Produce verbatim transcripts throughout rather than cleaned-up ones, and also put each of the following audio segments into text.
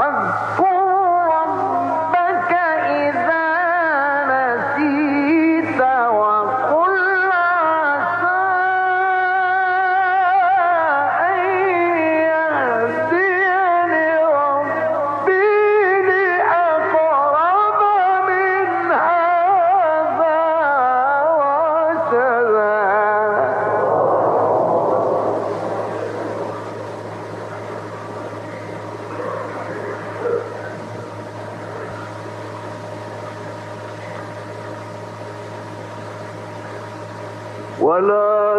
ولا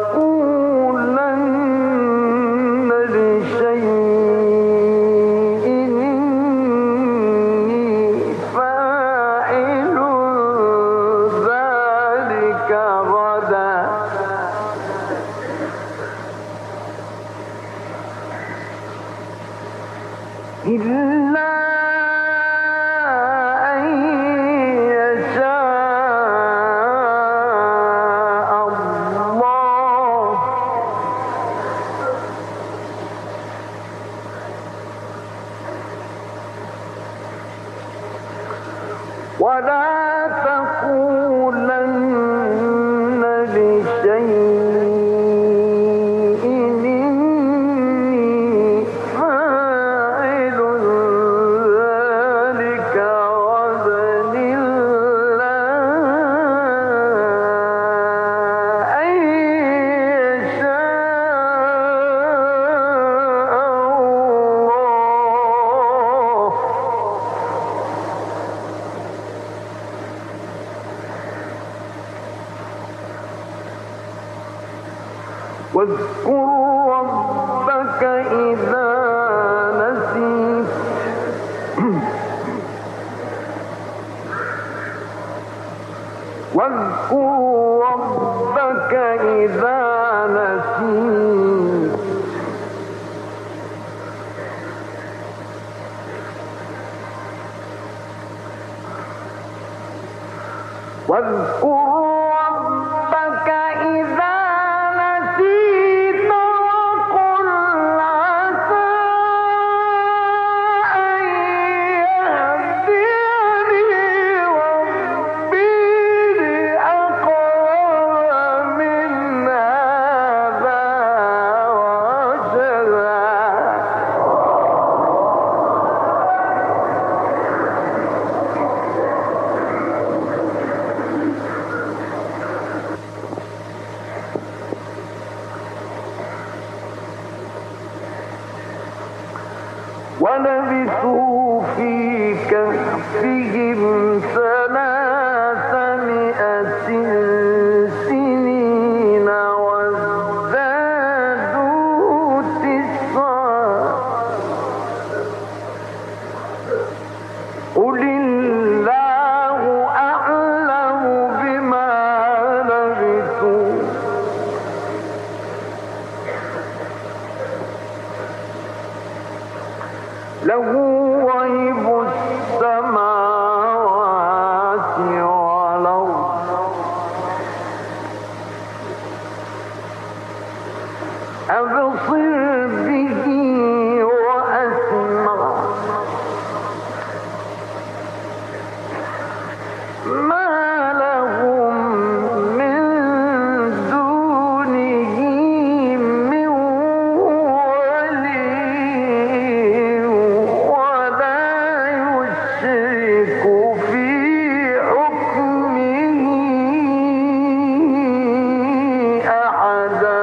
تقولن لشيء إني فاعل ذلك غدا إلا أن يشاء الله ولا تقولن لشيء إني فاعل ذلك غدا إلا أن يشاء الله واذكر ربك إذا نسيت واذكر ربك إذا نسيت واذكر ربك إذا نسيت وقل عسى أن يهديني ربي لأقرب من هذا رشدا ولبثوا في كهفهم ثلاثمائة سنين وازدادوا تسعا قل الله أعلم بما لبثوا له غيب السماوات والأرض أبصر به وأسمع ما لهم من دونه من ولي ولا يشرك في حكمه أحدا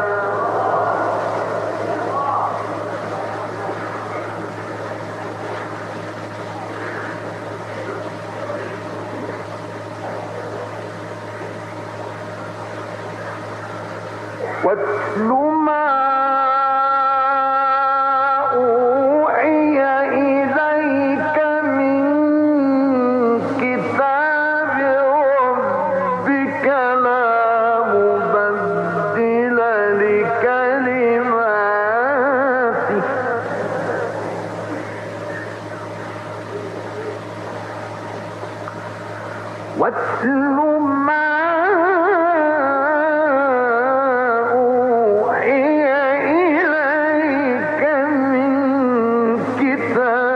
واتل ما أوحي إليك من كتاب ربك لا مبدل لكلماته واتل ما أوحي إليك من كتاب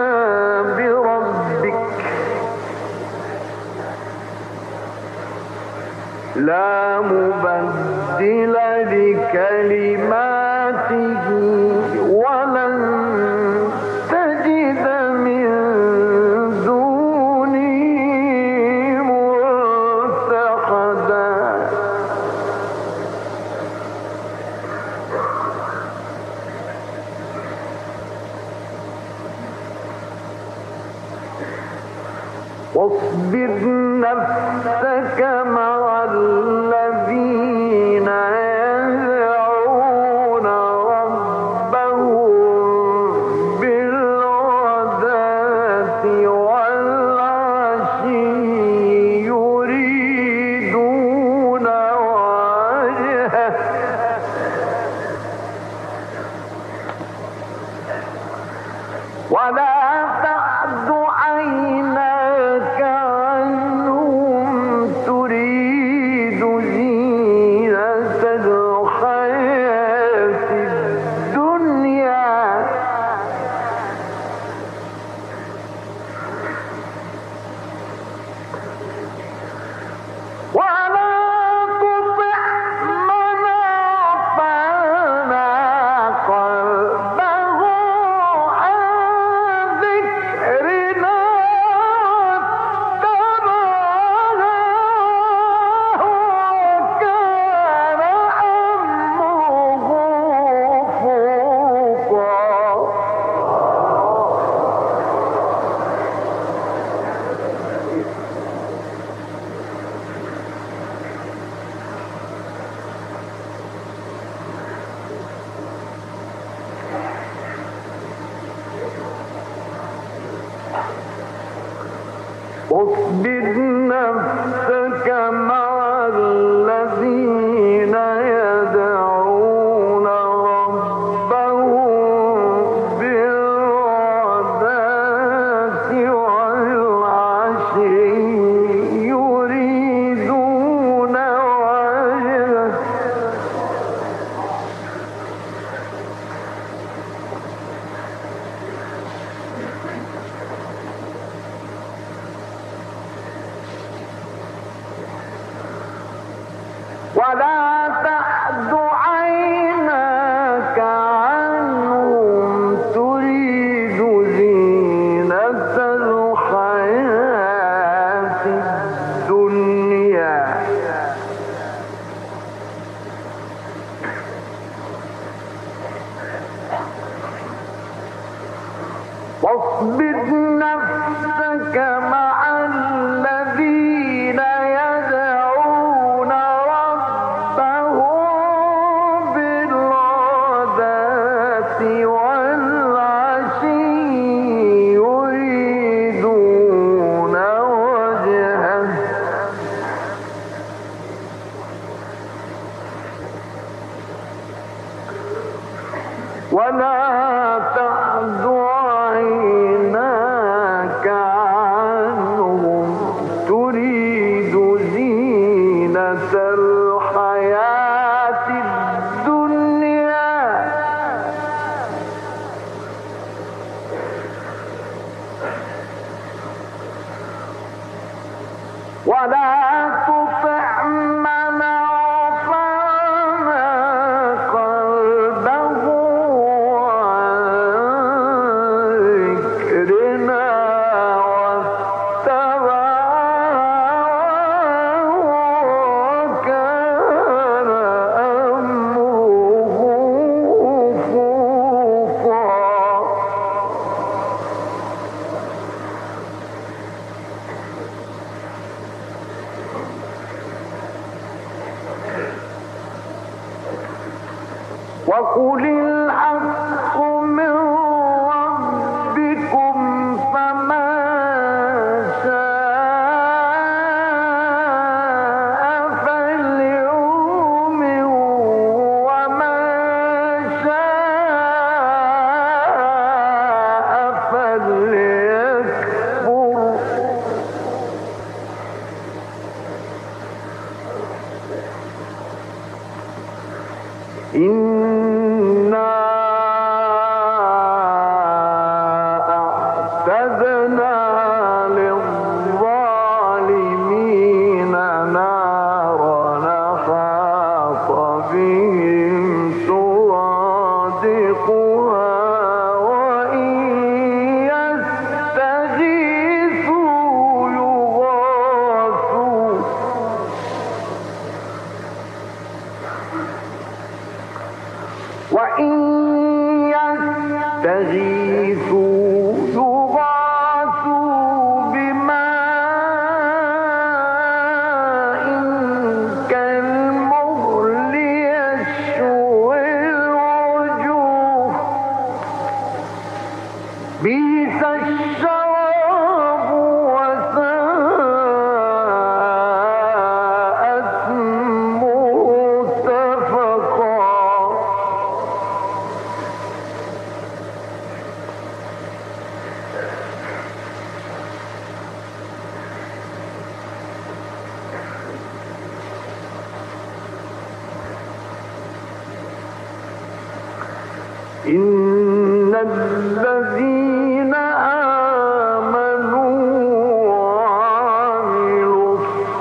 لا مبدل لكلماته ولن تجد من دونه ملتحدا واصبر نفسك مع الذين يدعون ربهم بالغداة والعشي يريدون وجهه ولا تعد عيناك عنهم تريد زينة الحياة الدنيا ولا تطع من أغفلنا قلبه عن ذكرنا واتبع هواه وكان أمره فرطا واصبر نفسك مع الذين يدعون ربهم بالغداة والعشي يريدون وجهه ولا تعد عيناك عنهم تريد زينة الحياة الدنيا واصبر نفسك مع الذين يدعون ربهم بالغداة والعشي يريدون وجهه ولا تعد عيناك عنهم تريد زينة الحياة الدنيا ولا تطع من أغفلنا قلبه عن ذكرنا واتبع هواه وكان أمره فرطا إن الذين آمنوا وعملوا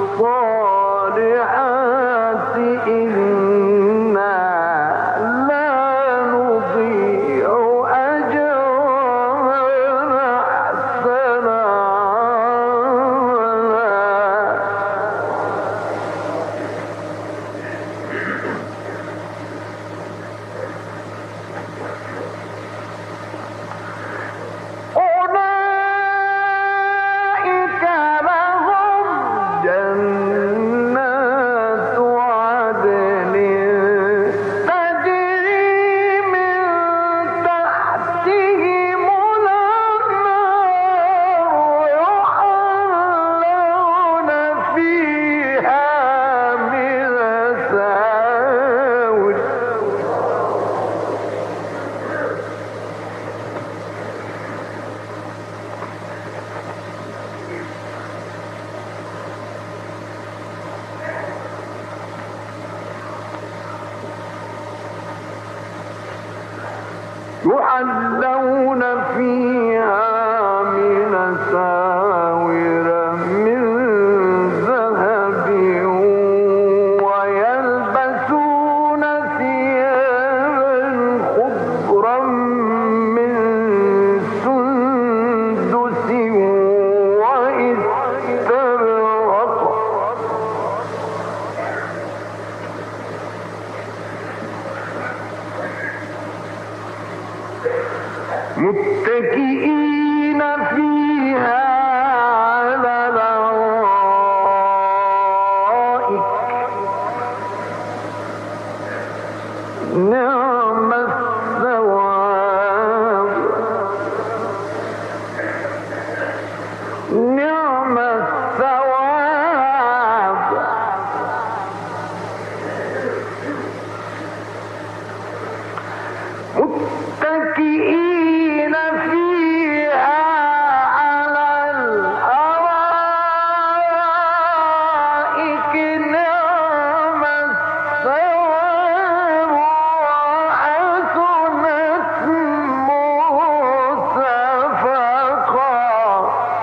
الصالحات إنا لا نضيع أجر من أحسن عملا. يحلون فيها من أساور من ذهب ويلبسون ثيابا خضرا من سندس واستبرق متكئين فيها على الأرائك نعم الثواب نعم الثواب. متكئين فيها على الأرائك نعم الثواب وحسنت مرتفقا.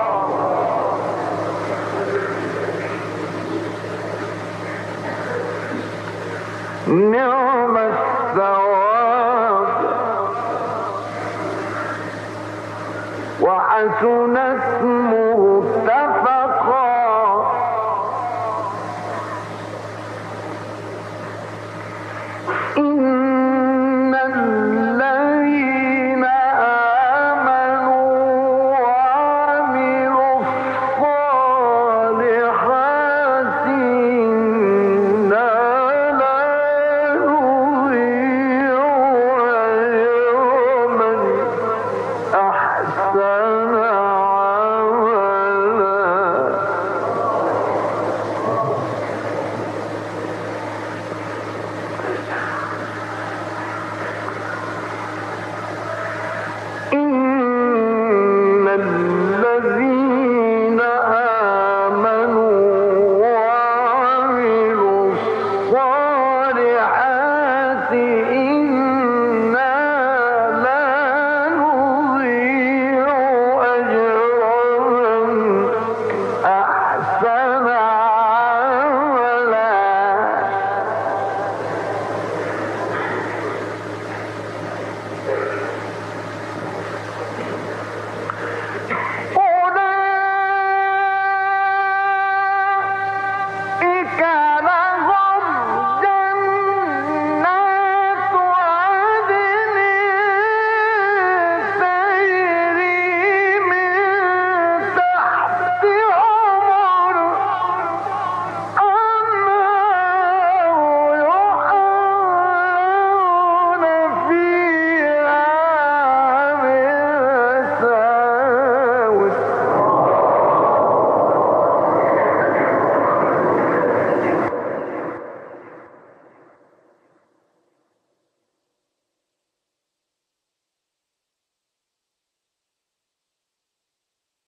نعم الثواب وحسنت مرتفقا.